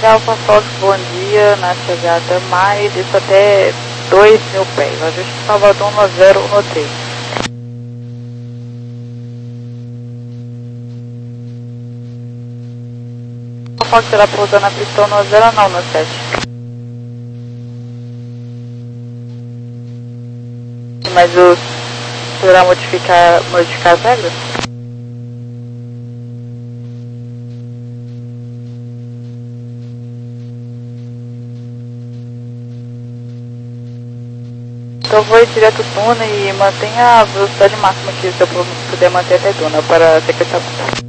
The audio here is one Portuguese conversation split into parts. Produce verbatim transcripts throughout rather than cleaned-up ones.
Alfa Fox, bom dia, na chegada mais, isso até dois mil pés, ajuste Salvador no zero um três. Alfa Fox será pousando na pistão no zero não, no sete. Mas o senhor irá modificar, modificar as regras? Então vou ir direto Duna e mantenha a velocidade máxima que o seu puder manter até Duna para secretamento.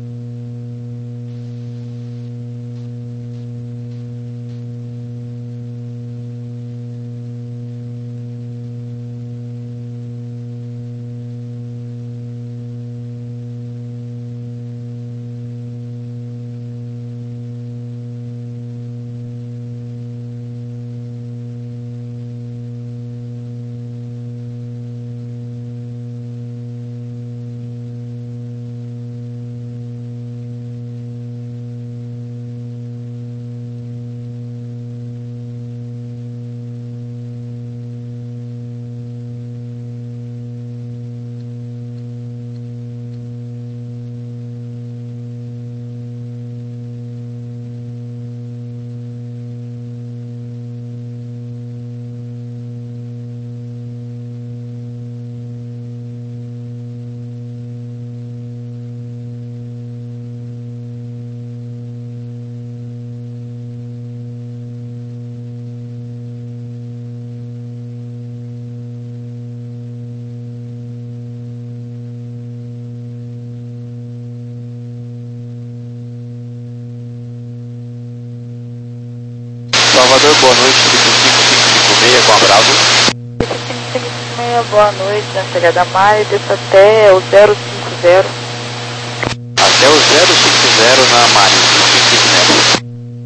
Salvador, boa noite, cinco cinco cinco seis com a Bravo. cinco cinco cinco seis, boa noite, na chegada mais, isso até o zero cinco zero. Até o zero cinco zero na Mari, cinco cinco metros.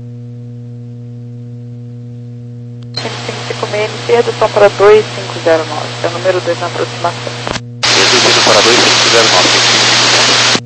cinco cinco cinco seis, inicia redução para dois cinco zero nove, é o número dois na aproximação. Reduzindo para dois cinco zero nove, cinco cinco metros.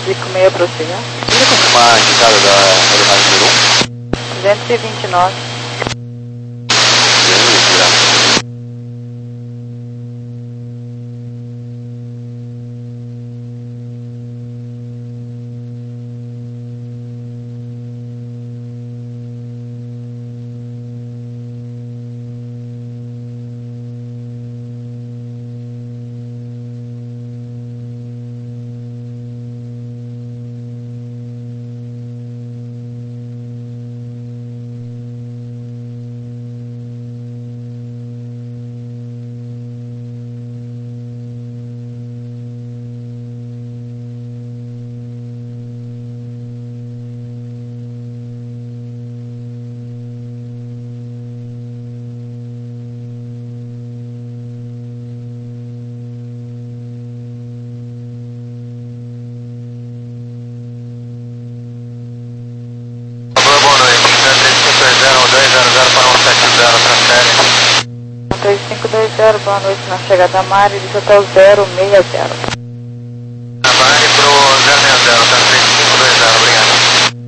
cinco seis para chegar. Pode confirmar a indicada da aeronave número um? duzentos e vinte e nove. três cinco dois zero, boa noite na chegada Mari, de hotel zero seis zero. A Mari pro zero seis zero, tá três cinco dois zero, obrigado.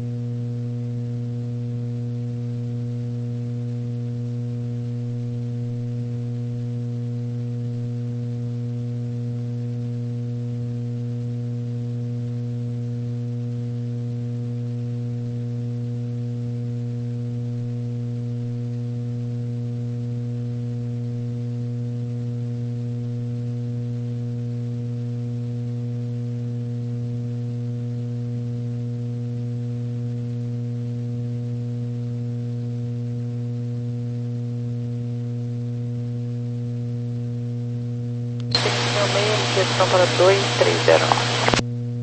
Questão para dois três zero nove.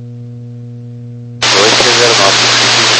dois três zero nove.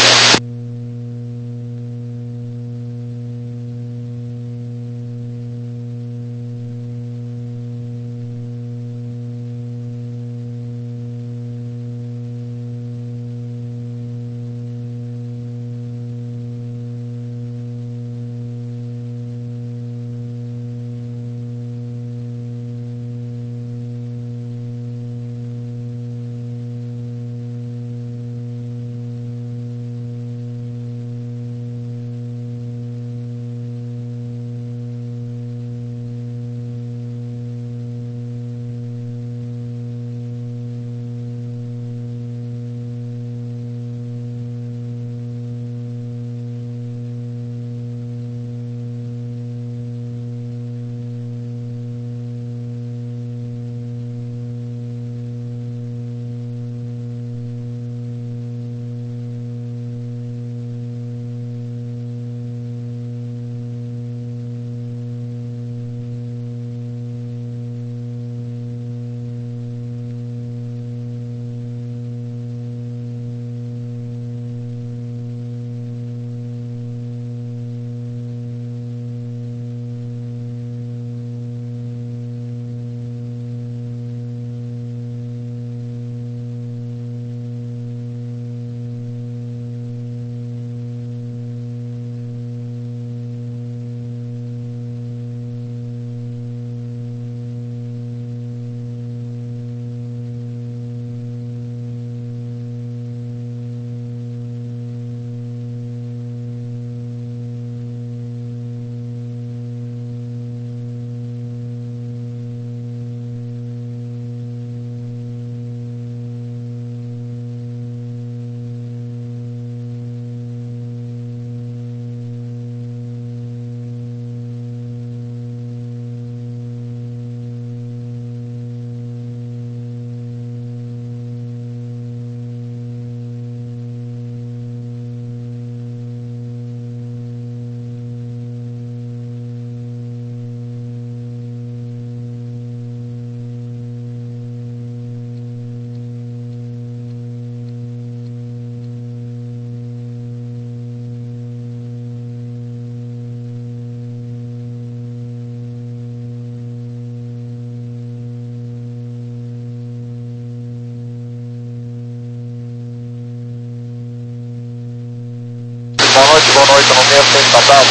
Boa noite, boa noite, no mesmo tempo tratado.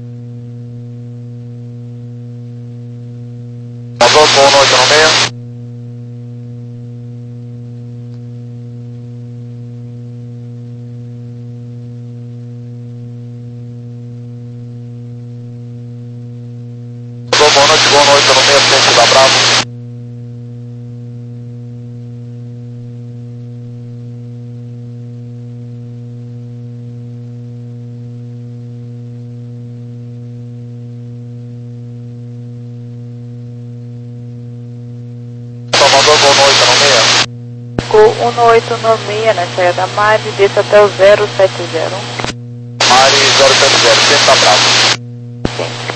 Boa noite, no mesmo. um oito no meia na chegada Mari, desça até o zero sete zero. Mari zero sete zero, sempre tá bravo. Sim.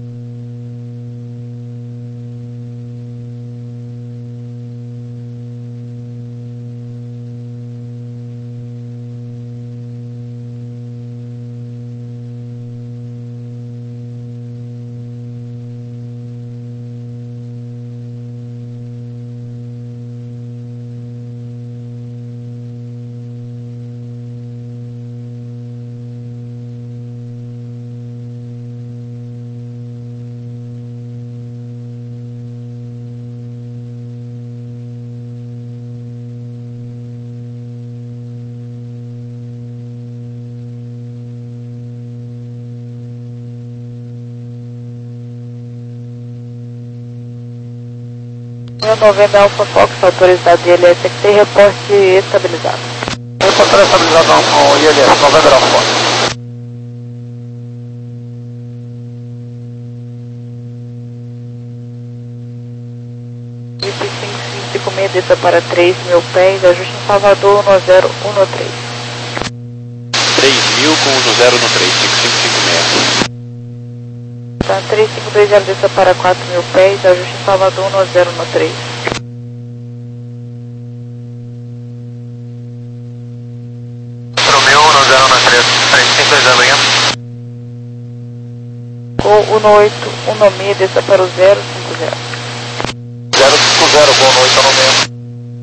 mil e noventa Alpha Fox, autorizado I L S aqui, tem reporte estabilizado. Reporte estabilizado com I L S, noventa Alpha Fox. I P cinco cinco cinco seis, desça para três mil pés, ajuste em Salvador no zero um no três. três mil com no zero no três, cinco cinco cinco seis. Tá, três cinco dois zero, desça para quatro mil pés, ajuste em Salvador no zero no três. quatro mil no zero no três, três cinco dois zero, Gol um oito um no meia, desça para o zero cinco zero. zero cinco zero, Gol um oito no meia.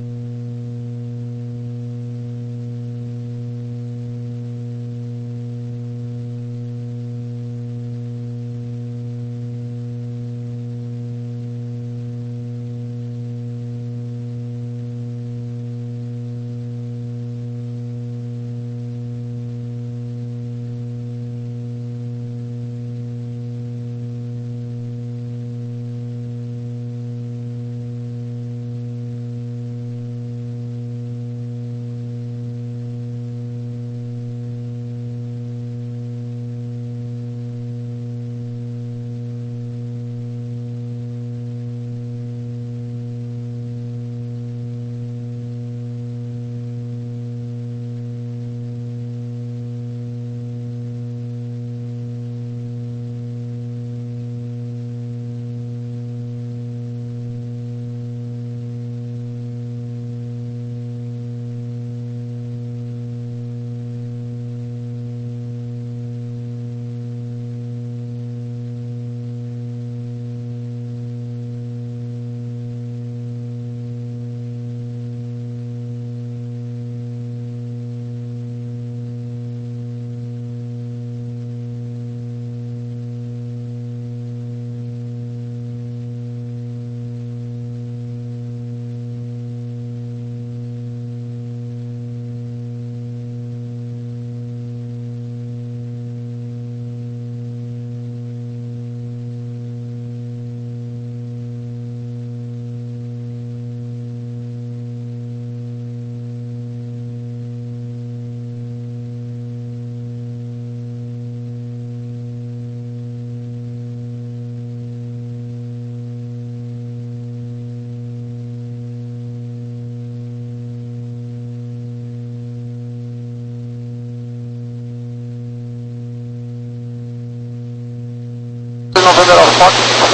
noventa Alpha Fox,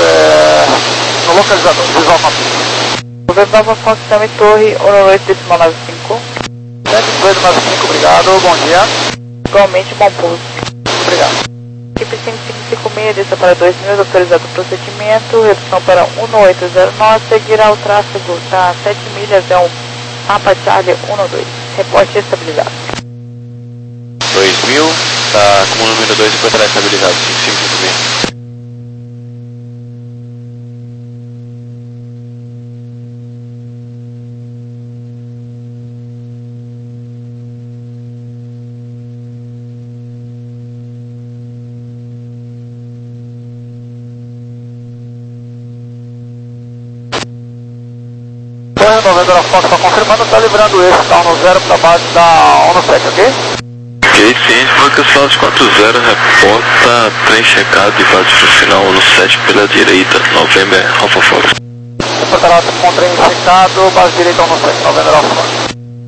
é, no localizador, visual com a pista. noventa Alpha Fox, também torre um oito decimal nove cinco. sete dois nove cinco, obrigado, bom dia. Igualmente, bom pouso. Obrigado. Equipe cinco cinco cinco seis, desça para dois mil, autorizado o procedimento, redução para um oito zero nove, seguirá o tráfego, tá, sete milhas, é um Papa Charlie um dois, reporte estabilizado. dois mil, tá como número dois foi para estabilizado, cinco cinco cinco seis. noventa Alpha Fox, só confirmando, está livrando esse, tá no zero para baixo da um sete, ok? Ok, ciente, Lucas Santos quatro zero, reporta trem checado e vaso para o final um sete pela direita, November Alpha Fox. Reportará com trem checado, base direita um sete, noventa Alpha Fox.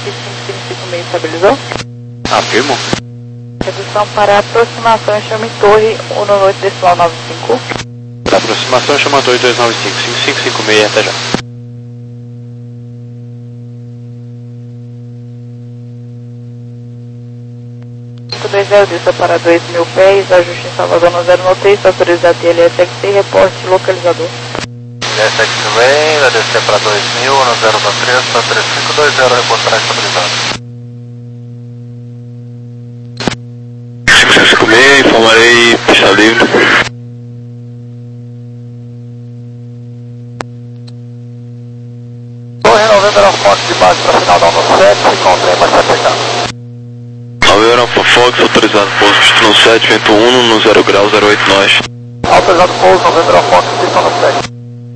cinco cinco cinco meio estabilizou? Afirmo. Redução para aproximação, chame torre um nove oito decimal nove cinco. Para aproximação, chama torre dois nove cinco, cinco cinco cinco meio, até já. cinco dois zero, desça para dois mil pés, ajuste em Salvador no zero nove três, autorizado T L S X C, reporte localizador. T L S X C, vai descer para dois mil, no zero nove três, para três cinco dois zero, reportar estabilizado. cinco cinco cinco meio, informarei pista livre. Torre November Fox de base para final da onda sete, se encontra em baixa chegada. November Alpha Fox, autorizado pouso pista no sete, vento um no zero grau, zero oito nós. Autorizado pouso, November Fox, pista no sete.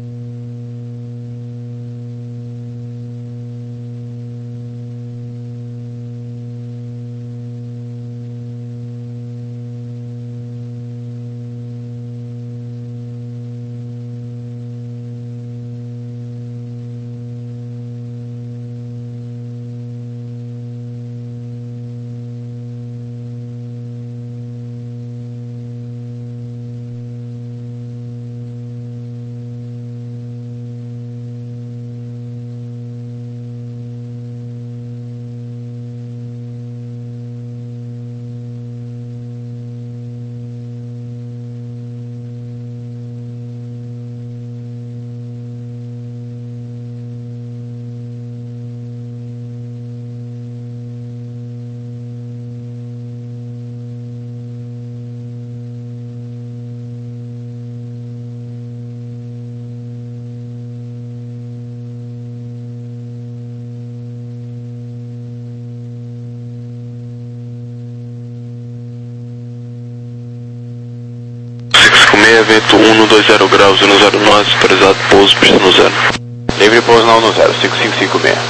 Vento um no dois zero graus, no zero nove, autorizado pouso, pista no zero. Livre pouso não no zero, cinco cinco cinco meio.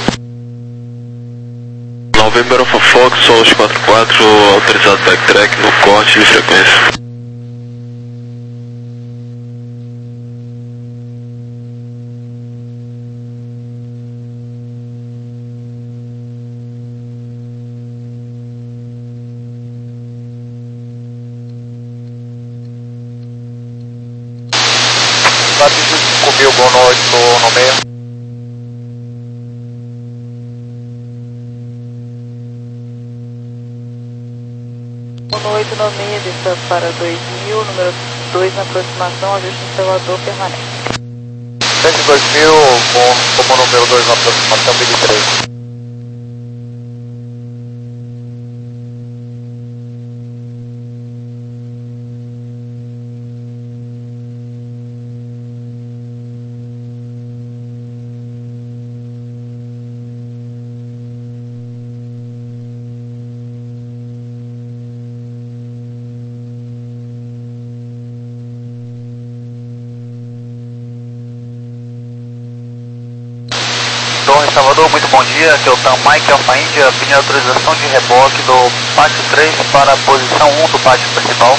November Alpha Fox, Solos quatro quatro, autorizado backtrack no corte de frequência. cinco mil, boa noite, estou no meio. Boa noite, no meio, desça para dois mil, número dois na aproximação, ajuste em Salvador permanente. cento e dois mil, bom, como número dois na aproximação, mil e três. Torre Salvador, muito bom dia, aqui é o Tam Mike Alpha India, pedindo autorização de reboque do pátio três para a posição um do pátio principal.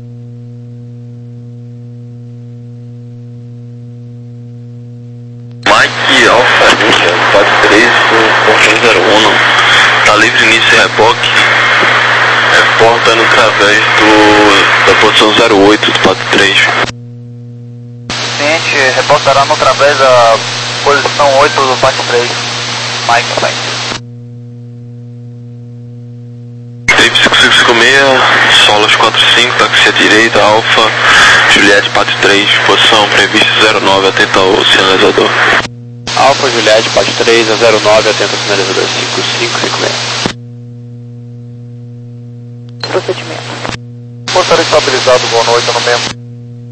Mike Alpha India, pátio três, portão zero um, tá livre início e reboque, reportando através do, da posição zero oito do pátio três. Ciente, reportará no através da posição oito do pátio três, Mike Alpha. Trip cinco cinco cinco seis, Solas quatro cinco, táxi à direita, Alfa, Juliette pátio três, posição prevista zero nove, atenta ao sinalizador. Alfa, Juliette pátio três, a zero nove, atenta ao sinalizador cinco cinco cinco seis. Procedimento. Motor estabilizado, boa noite, no mesmo.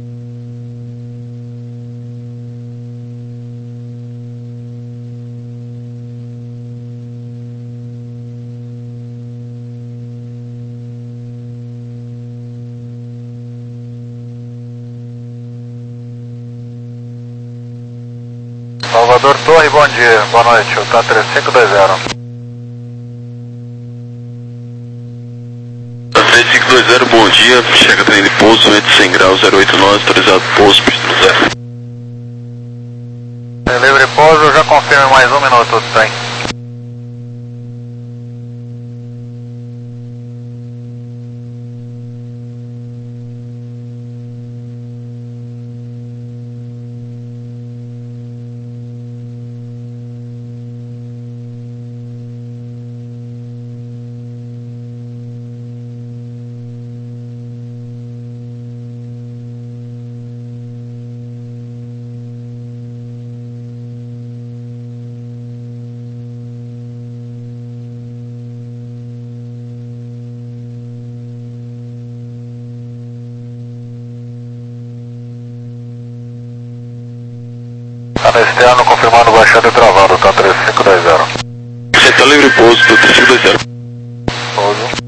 Salvador Torre, bom dia, boa noite, o T A três cinco dois zero. três cinco dois zero, bom dia, chega trem de pouso, vento cem graus, zero oito nove, autorizado pouso, pista no zero. Livre pouso, já confirmo mais um minuto do trem. no externo, confirmando baixada e travado, tá três cinco dois zero. Central livre pouso, do três cinco dois zero. Pouso.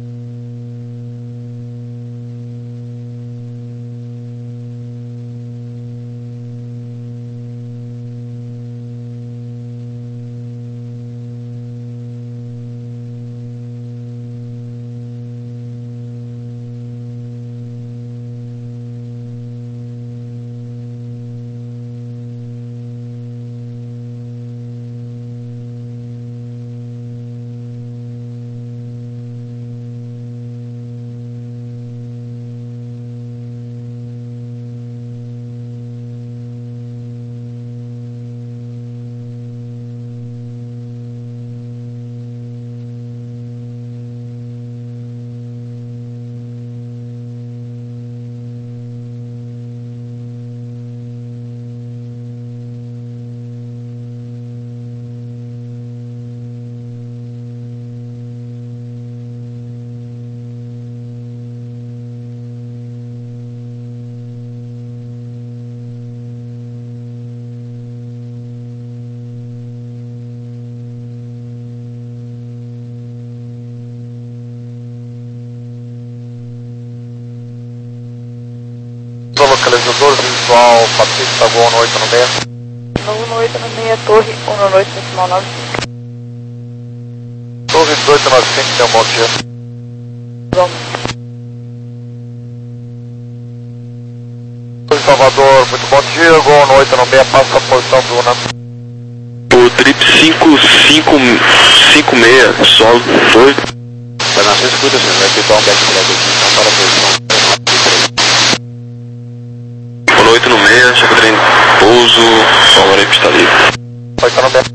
Localizador visual, Patrícia Gol um oito no seis. um oito no seis, torre um oito decimal nove cinco. Torre dezoito nove cinco, tem um bom dia. Vamos. Torre Salvador, muito bom dia, Gol um oito no seis, passa a posição do Una. O trip cinco cinco cinco seis, solo, foi. Tá na escuta, você vai ter um back drag aqui, então para a posição. oito no seis, chega trem, pouso, solo aí, pista livre. oito no seis.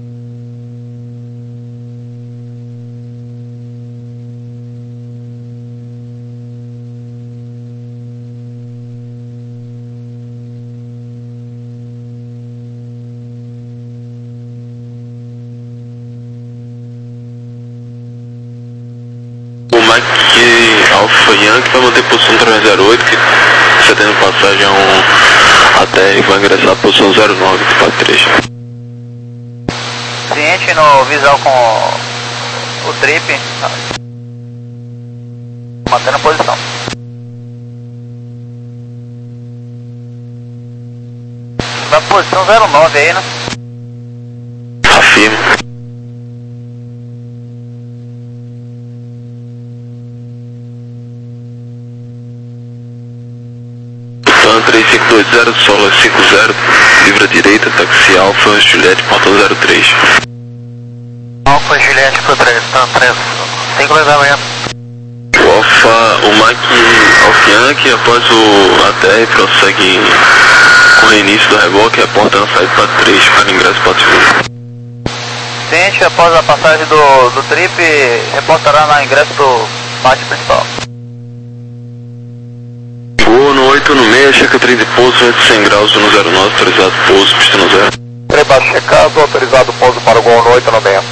O Mike Alpha Yankee vai manter posição trezentos e oito, que você tendo passagem a um A T R vai ingressar a posição zero nove do quatro três. Ciente no visual com o trip, mantendo a posição. Na posição zero nove aí, né? Afirma. três cinco dois zero, solo cinco zero, livre à direita, táxi Alfa, Juliette, portão zero três. Alfa, Juliette pro três, tá três, cinco levantamento. O Alfa, o Mike Alfa Yankee, após o A T R, prossegue com o reinício do reboque, a porta na saída para três, para ingresso para segundo. Ciente, após a passagem do, do trip, reportará na ingresso do pátio principal. No oito no seis, checa trem de pouso, cem graus no zero nove, autorizado pouso, pista no zero. Trem baixo checado, autorizado pouso para o Gol no oito no seis.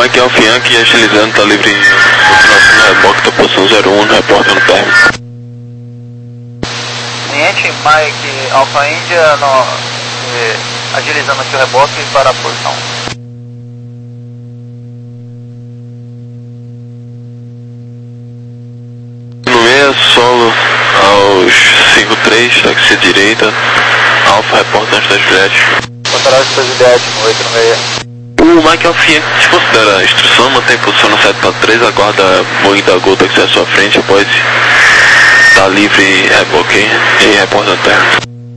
Mike Alfa Yankee agilizando, tá livre no reboque, tá posição zero um, repórter no término. Cliente Mike Alfa India no, eh, agilizando aqui o reboque para a posição. No meio, solo aos cinco três, táxi direita, Alfa reporta antes das Juliette. Contará de Juliette no oito no meio. O Mike Alfa Yankee desconsidera a instrução, mantém posição no sete quatro três, aguarda Boeing da Gol táxi à sua frente, após tá livre reboque e reporta na terra.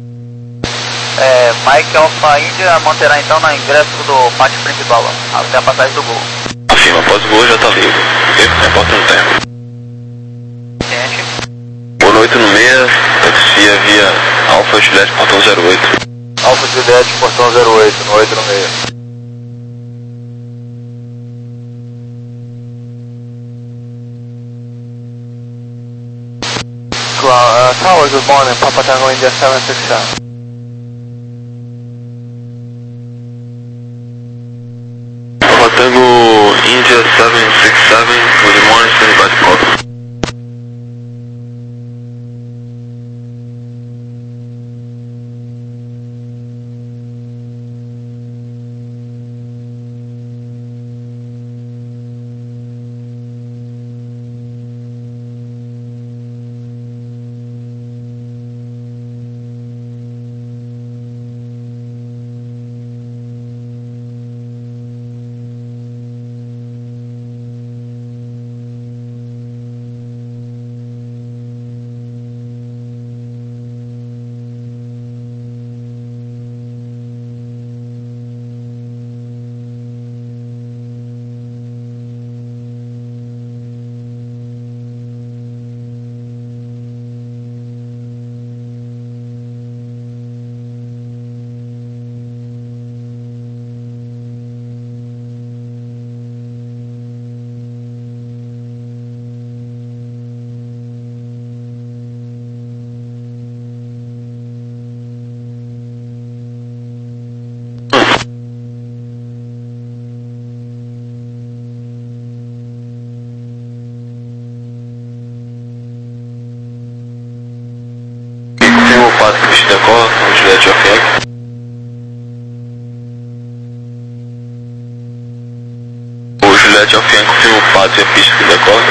É, Mike Alfa India manterá então no ingresso do pátio principal, até a passagem do Gol. Afirma, após o Gol já tá livre, ok? Reporta no terra. Cliente. Boa noite no meia, taxia via Alfa Juliette, portão zero oito. Alfa Juliette, portão zero oito, no oito no meio. Uh, Tower, good morning, Papa Tango India seven six seven. Papa Tango India seven six seven, good morning, standing by to call. Decola, o Juliette Alfa Yankee. O Juliette Alfa Yankee confirma o pato e a pista que decola.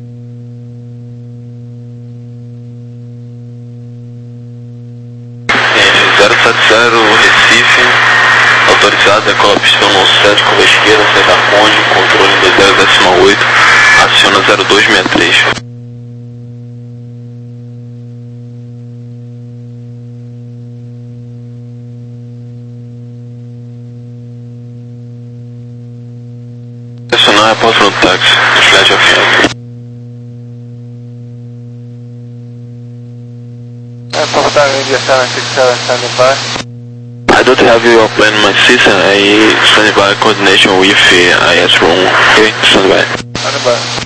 zero sete zero Recife, autorizado, decola a pista pelo sete, curva esquerda, saída Conde, controle dois zero oito, aciona zero dois seis três. Estacionar após o táxi, Juliette Alfa Yankee. Papa Tango India seven six seven, standing by. I don't have your plan in my system, I stand by coordination with I S room, okay? Stand by. Standing by.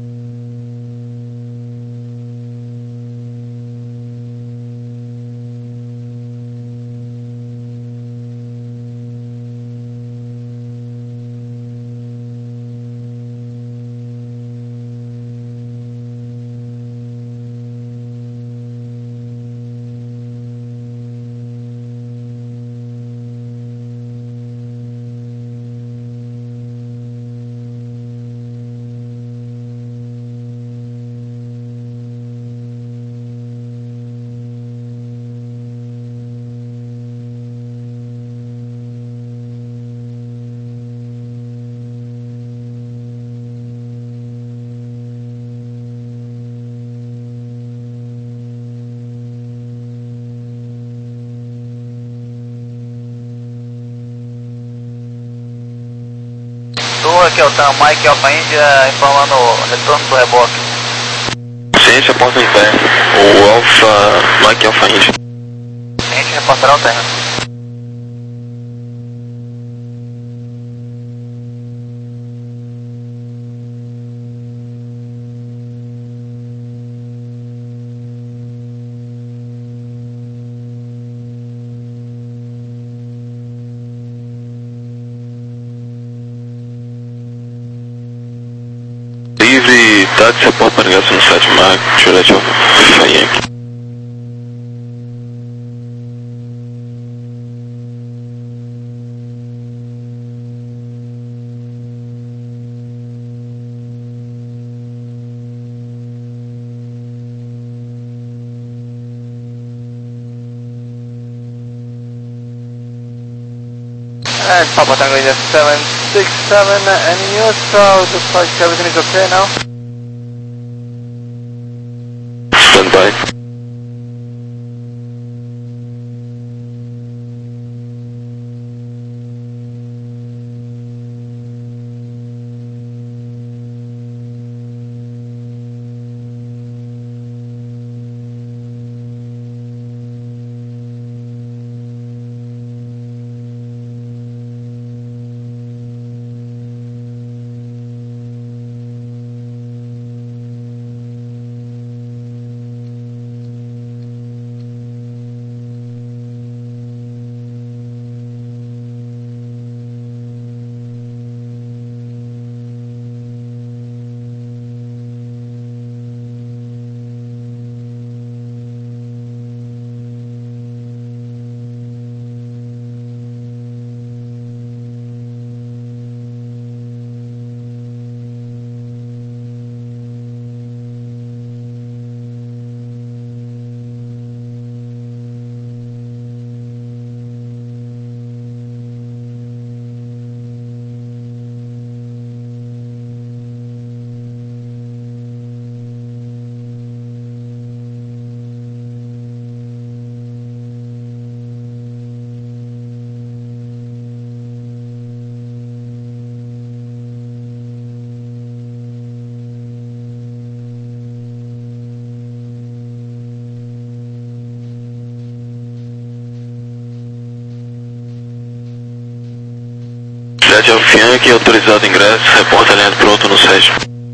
Aqui é o Tam Mike Alfa India informando o retorno do reboque. Ciência, porta em pé. O Alfa Mike Alfa India. Ciente, reportará o terreno. Táxi Papa ingresso no sete Mark, Juliette Alpha Yankee. And Papa Tango India seven six seven, any news? So looks like everything is okay now. Stand by. Juliette Alpha Yankee, autorizado ingresso, reporta alinhado pronto no sete.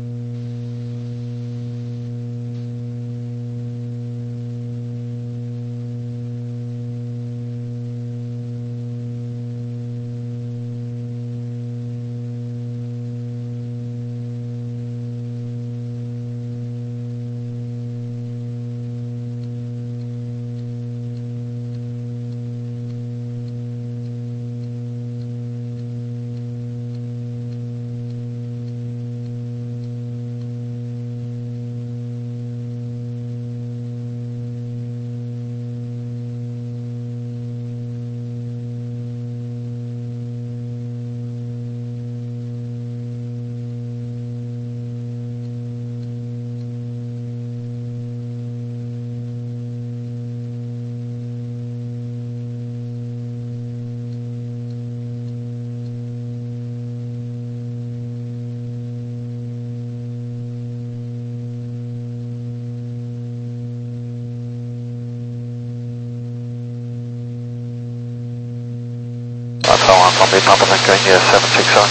Alpha one from the Papa Tango India seven six seven.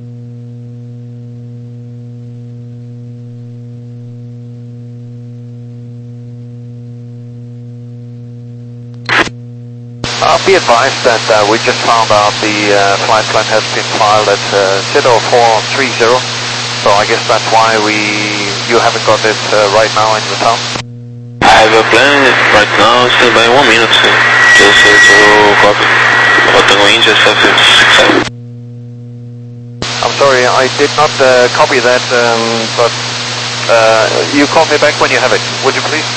Uh, be advised that uh, we just found out the uh, flight plan has been filed at uh, zero four three zero, so I guess that's why we you haven't got it uh, right now in the town. I have a plan right now, stand by one minute, just uh, to copy. Papa Tango India seven six seven. I'm sorry, I did not uh, copy that, um, but uh, you call me back when you have it, would you please?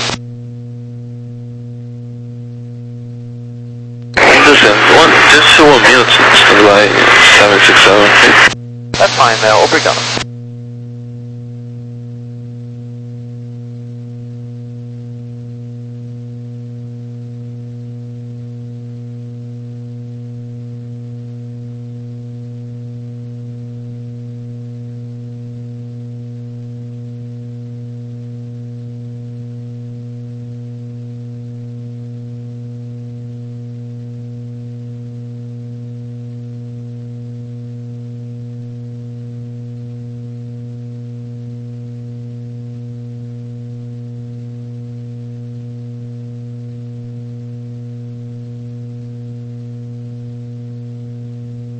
One, just one minute, stand by seven six seven. That's fine, uh, obrigado.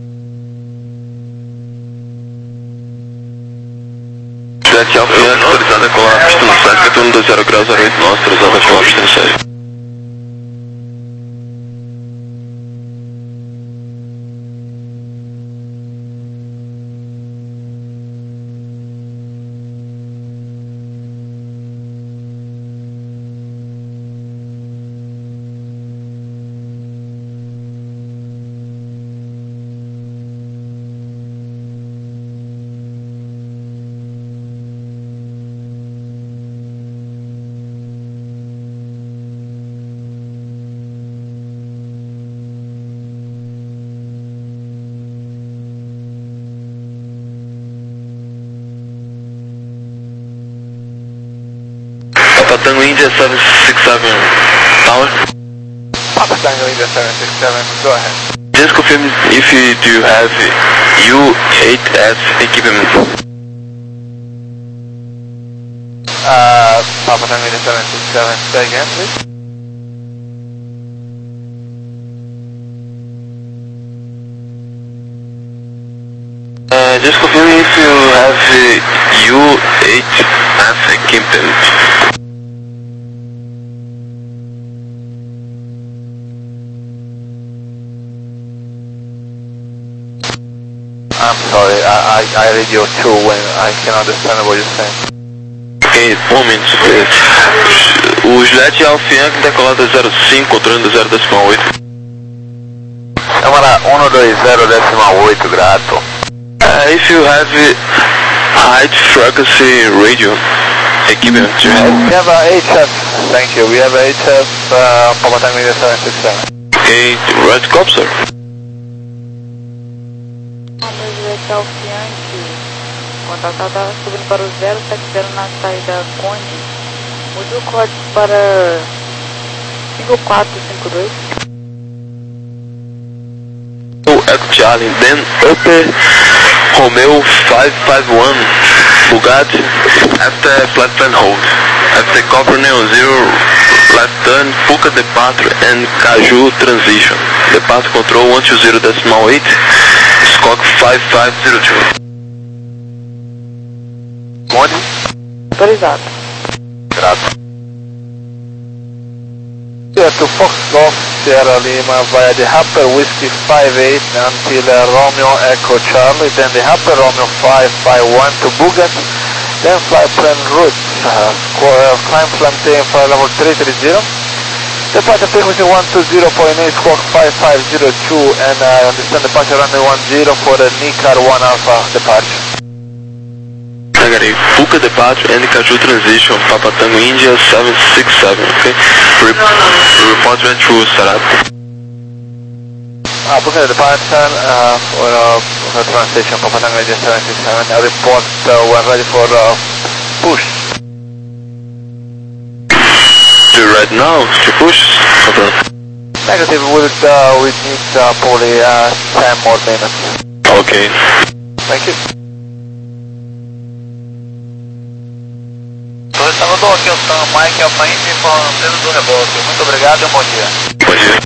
Juliette Alpha Yankee, Traffic um dois zero graus, zero oito nós, três horas de Washington sete. Papa Tango India seven six seven Tower. Papa Tango India seven six seven, go ahead. Just confirm if you do have U eight F equipment. Uh, Papa Tango India seven six seven, say again please. Uh, just confirm if you have U eight F equipment. I'm sorry, I, I, I read your two when I can understand what you're saying. Ok, um momento. O Juliette Alfa Yankee decolado zero cinco, controlando zero decimal oito. Câmara um dois zero decimal oito, grato. Uh, if you have high frequency radio equipment, you have. We have a H F, thank you, we have a H F, uh, Papa Tango India seven six seven. Ok, red cop, sir. Alfa Yankee, contato está subindo para o zero sete zero na saída Conde. Mude o código para cinco quatro cinco dois. Echo Charlie, then Upper Romeo five five one Bugatti after flat plan hold. After Copper Neon zero left turn, Fuca departure and Caju transition. Departure control one two zero decimal eight, Scott five five zero two. Monte? Autorizado. Grato. Yeah, to Fox Golf Sierra Lima via the Upper Whiskey five eight until uh, Romeo Echo Charlie, then the Upper Romeo five five one to Bugatti, then fly plan route, uh, uh, climb plantain for level three three zero, departure frequency one two zero point eight, squawk five five zero two, and I uh, understand departure runway one zero for the Nicar one Alpha departure. Negative, Fuca departure and Caju transition, Papa Tango India seven six seven, okay? Rep report went through setup. Uh, Fuca departure uh, for uh, transition, Papa Tango India seven six seven, uh, report uh, we're ready for uh, push. Do right now, to push? Okay. Negative, with, uh, we need uh, probably uh, ten more minutes. Okay. Thank you. Salvador, aqui é o Mike Alfa Indy falando do reboque. Muito obrigado e um bom dia. Bom dia.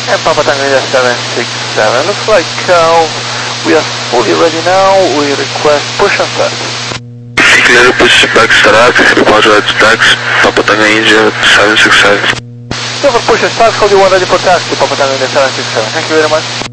And Papa Tango India seven six seven. Looks like uh, we are fully ready now. We request push and start. Clear push back start. Roger to taxi. Papa Tango India seven six seven. So for push and start, how do you want ready for taxi, Papa Tango India seven six seven? Thank you very much.